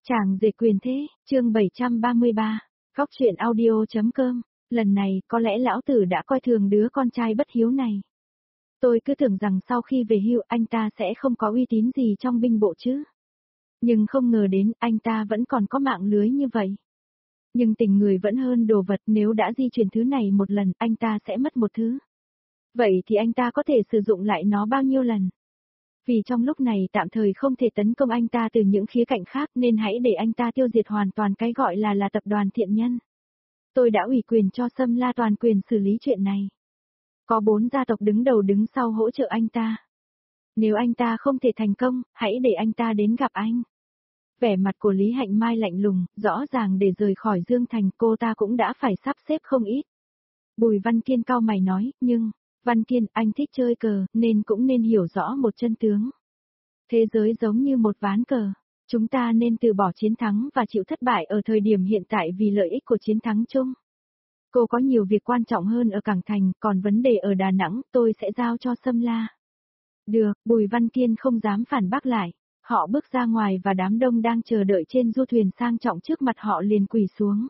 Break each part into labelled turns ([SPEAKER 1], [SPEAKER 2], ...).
[SPEAKER 1] Chàng rể quyền thế, chương 733, Góc truyện audio.com, lần này có lẽ lão tử đã coi thường đứa con trai bất hiếu này. Tôi cứ tưởng rằng sau khi về hưu anh ta sẽ không có uy tín gì trong binh bộ chứ. Nhưng không ngờ đến anh ta vẫn còn có mạng lưới như vậy. Nhưng tình người vẫn hơn đồ vật, nếu đã di chuyển thứ này một lần anh ta sẽ mất một thứ. Vậy thì anh ta có thể sử dụng lại nó bao nhiêu lần? Vì trong lúc này tạm thời không thể tấn công anh ta từ những khía cạnh khác nên hãy để anh ta tiêu diệt hoàn toàn cái gọi là tập đoàn thiện nhân. Tôi đã ủy quyền cho Sâm La toàn quyền xử lý chuyện này. Có 4 gia tộc đứng đầu đứng sau hỗ trợ anh ta. Nếu anh ta không thể thành công, hãy để anh ta đến gặp anh. Vẻ mặt của Lý Hạnh Mai lạnh lùng, rõ ràng để rời khỏi Dương Thành cô ta cũng đã phải sắp xếp không ít. Bùi Văn Kiên cau mày nói, nhưng, Văn Kiên, anh thích chơi cờ, nên cũng nên hiểu rõ một chân tướng. Thế giới giống như một ván cờ, chúng ta nên từ bỏ chiến thắng và chịu thất bại ở thời điểm hiện tại vì lợi ích của chiến thắng chung. Cô có nhiều việc quan trọng hơn ở Cảng Thành, còn vấn đề ở Đà Nẵng tôi sẽ giao cho Sâm La. Được, Bùi Văn Kiên không dám phản bác lại. Họ bước ra ngoài và đám đông đang chờ đợi trên du thuyền sang trọng trước mặt họ liền quỳ xuống.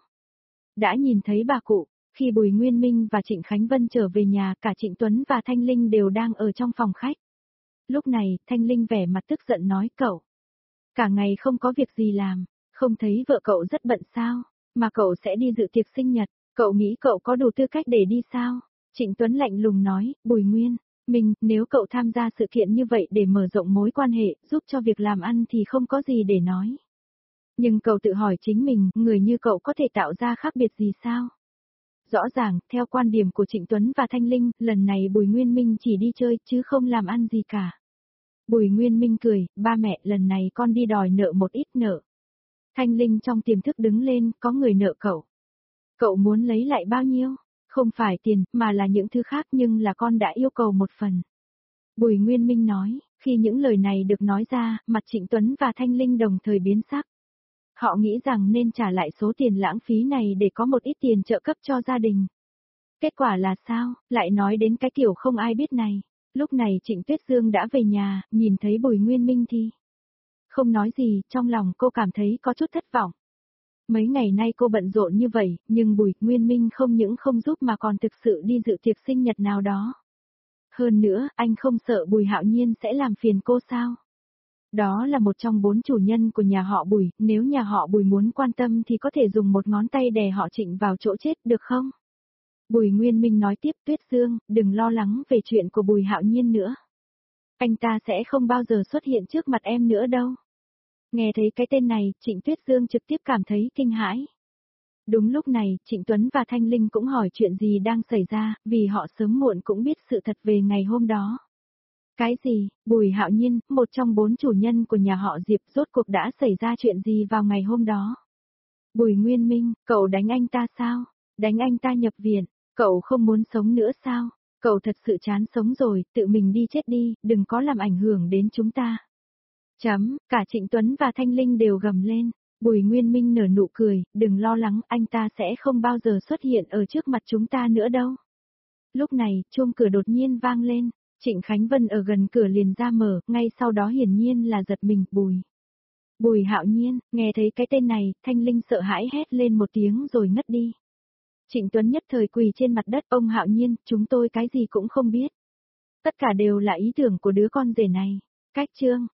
[SPEAKER 1] Đã nhìn thấy bà cụ. Khi Bùi Nguyên Minh và Trịnh Khánh Vân trở về nhà, cả Trịnh Tuấn và Thanh Linh đều đang ở trong phòng khách. Lúc này, Thanh Linh vẻ mặt tức giận nói, cậu. Cả ngày không có việc gì làm, không thấy vợ cậu rất bận sao, mà cậu sẽ đi dự tiệc sinh nhật, cậu nghĩ cậu có đủ tư cách để đi sao? Trịnh Tuấn lạnh lùng nói, Bùi Nguyên Minh, nếu cậu tham gia sự kiện như vậy để mở rộng mối quan hệ, giúp cho việc làm ăn thì không có gì để nói. Nhưng cậu tự hỏi chính mình, người như cậu có thể tạo ra khác biệt gì sao? Rõ ràng, theo quan điểm của Trịnh Tuấn và Thanh Linh, lần này Bùi Nguyên Minh chỉ đi chơi chứ không làm ăn gì cả. Bùi Nguyên Minh cười, ba mẹ lần này con đi đòi nợ một ít nợ. Thanh Linh trong tiềm thức đứng lên, có người nợ cậu. Cậu muốn lấy lại bao nhiêu? Không phải tiền, mà là những thứ khác nhưng là con đã yêu cầu một phần. Bùi Nguyên Minh nói, khi những lời này được nói ra, mặt Trịnh Tuấn và Thanh Linh đồng thời biến sắc. Họ nghĩ rằng nên trả lại số tiền lãng phí này để có một ít tiền trợ cấp cho gia đình. Kết quả là sao, lại nói đến cái kiểu không ai biết này. Lúc này Trịnh Tuyết Dương đã về nhà, nhìn thấy Bùi Nguyên Minh thì không nói gì, trong lòng cô cảm thấy có chút thất vọng. Mấy ngày nay cô bận rộn như vậy, nhưng Bùi Nguyên Minh không những không giúp mà còn thực sự đi dự tiệc sinh nhật nào đó. Hơn nữa, anh không sợ Bùi Hạo Nhiên sẽ làm phiền cô sao? Đó là một trong 4 chủ nhân của nhà họ Bùi, nếu nhà họ Bùi muốn quan tâm thì có thể dùng một ngón tay đè họ Trịnh vào chỗ chết được không? Bùi Nguyên Minh nói tiếp, Tuyết Dương, đừng lo lắng về chuyện của Bùi Hạo Nhiên nữa. Anh ta sẽ không bao giờ xuất hiện trước mặt em nữa đâu. Nghe thấy cái tên này, Trịnh Tuyết Dương trực tiếp cảm thấy kinh hãi. Đúng lúc này, Trịnh Tuấn và Thanh Linh cũng hỏi chuyện gì đang xảy ra, vì họ sớm muộn cũng biết sự thật về ngày hôm đó. Cái gì, Bùi Hạo Nhiên, một trong 4 chủ nhân của nhà họ Diệp, rốt cuộc đã xảy ra chuyện gì vào ngày hôm đó? Bùi Nguyên Minh, cậu đánh anh ta sao? Đánh anh ta nhập viện, cậu không muốn sống nữa sao? Cậu thật sự chán sống rồi, tự mình đi chết đi, đừng có làm ảnh hưởng đến chúng ta. Cả Trịnh Tuấn và Thanh Linh đều gầm lên. Bùi Nguyên Minh nở nụ cười, đừng lo lắng, anh ta sẽ không bao giờ xuất hiện ở trước mặt chúng ta nữa đâu. Lúc này, chuông cửa đột nhiên vang lên. Trịnh Khánh Vân ở gần cửa liền ra mở, ngay sau đó hiển nhiên là giật mình, Bùi Hạo Nhiên, nghe thấy cái tên này, Thanh Linh sợ hãi hét lên một tiếng rồi ngất đi. Trịnh Tuấn nhất thời quỳ trên mặt đất, ông Hạo Nhiên, chúng tôi cái gì cũng không biết. Tất cả đều là ý tưởng của đứa con rể này. Cách chương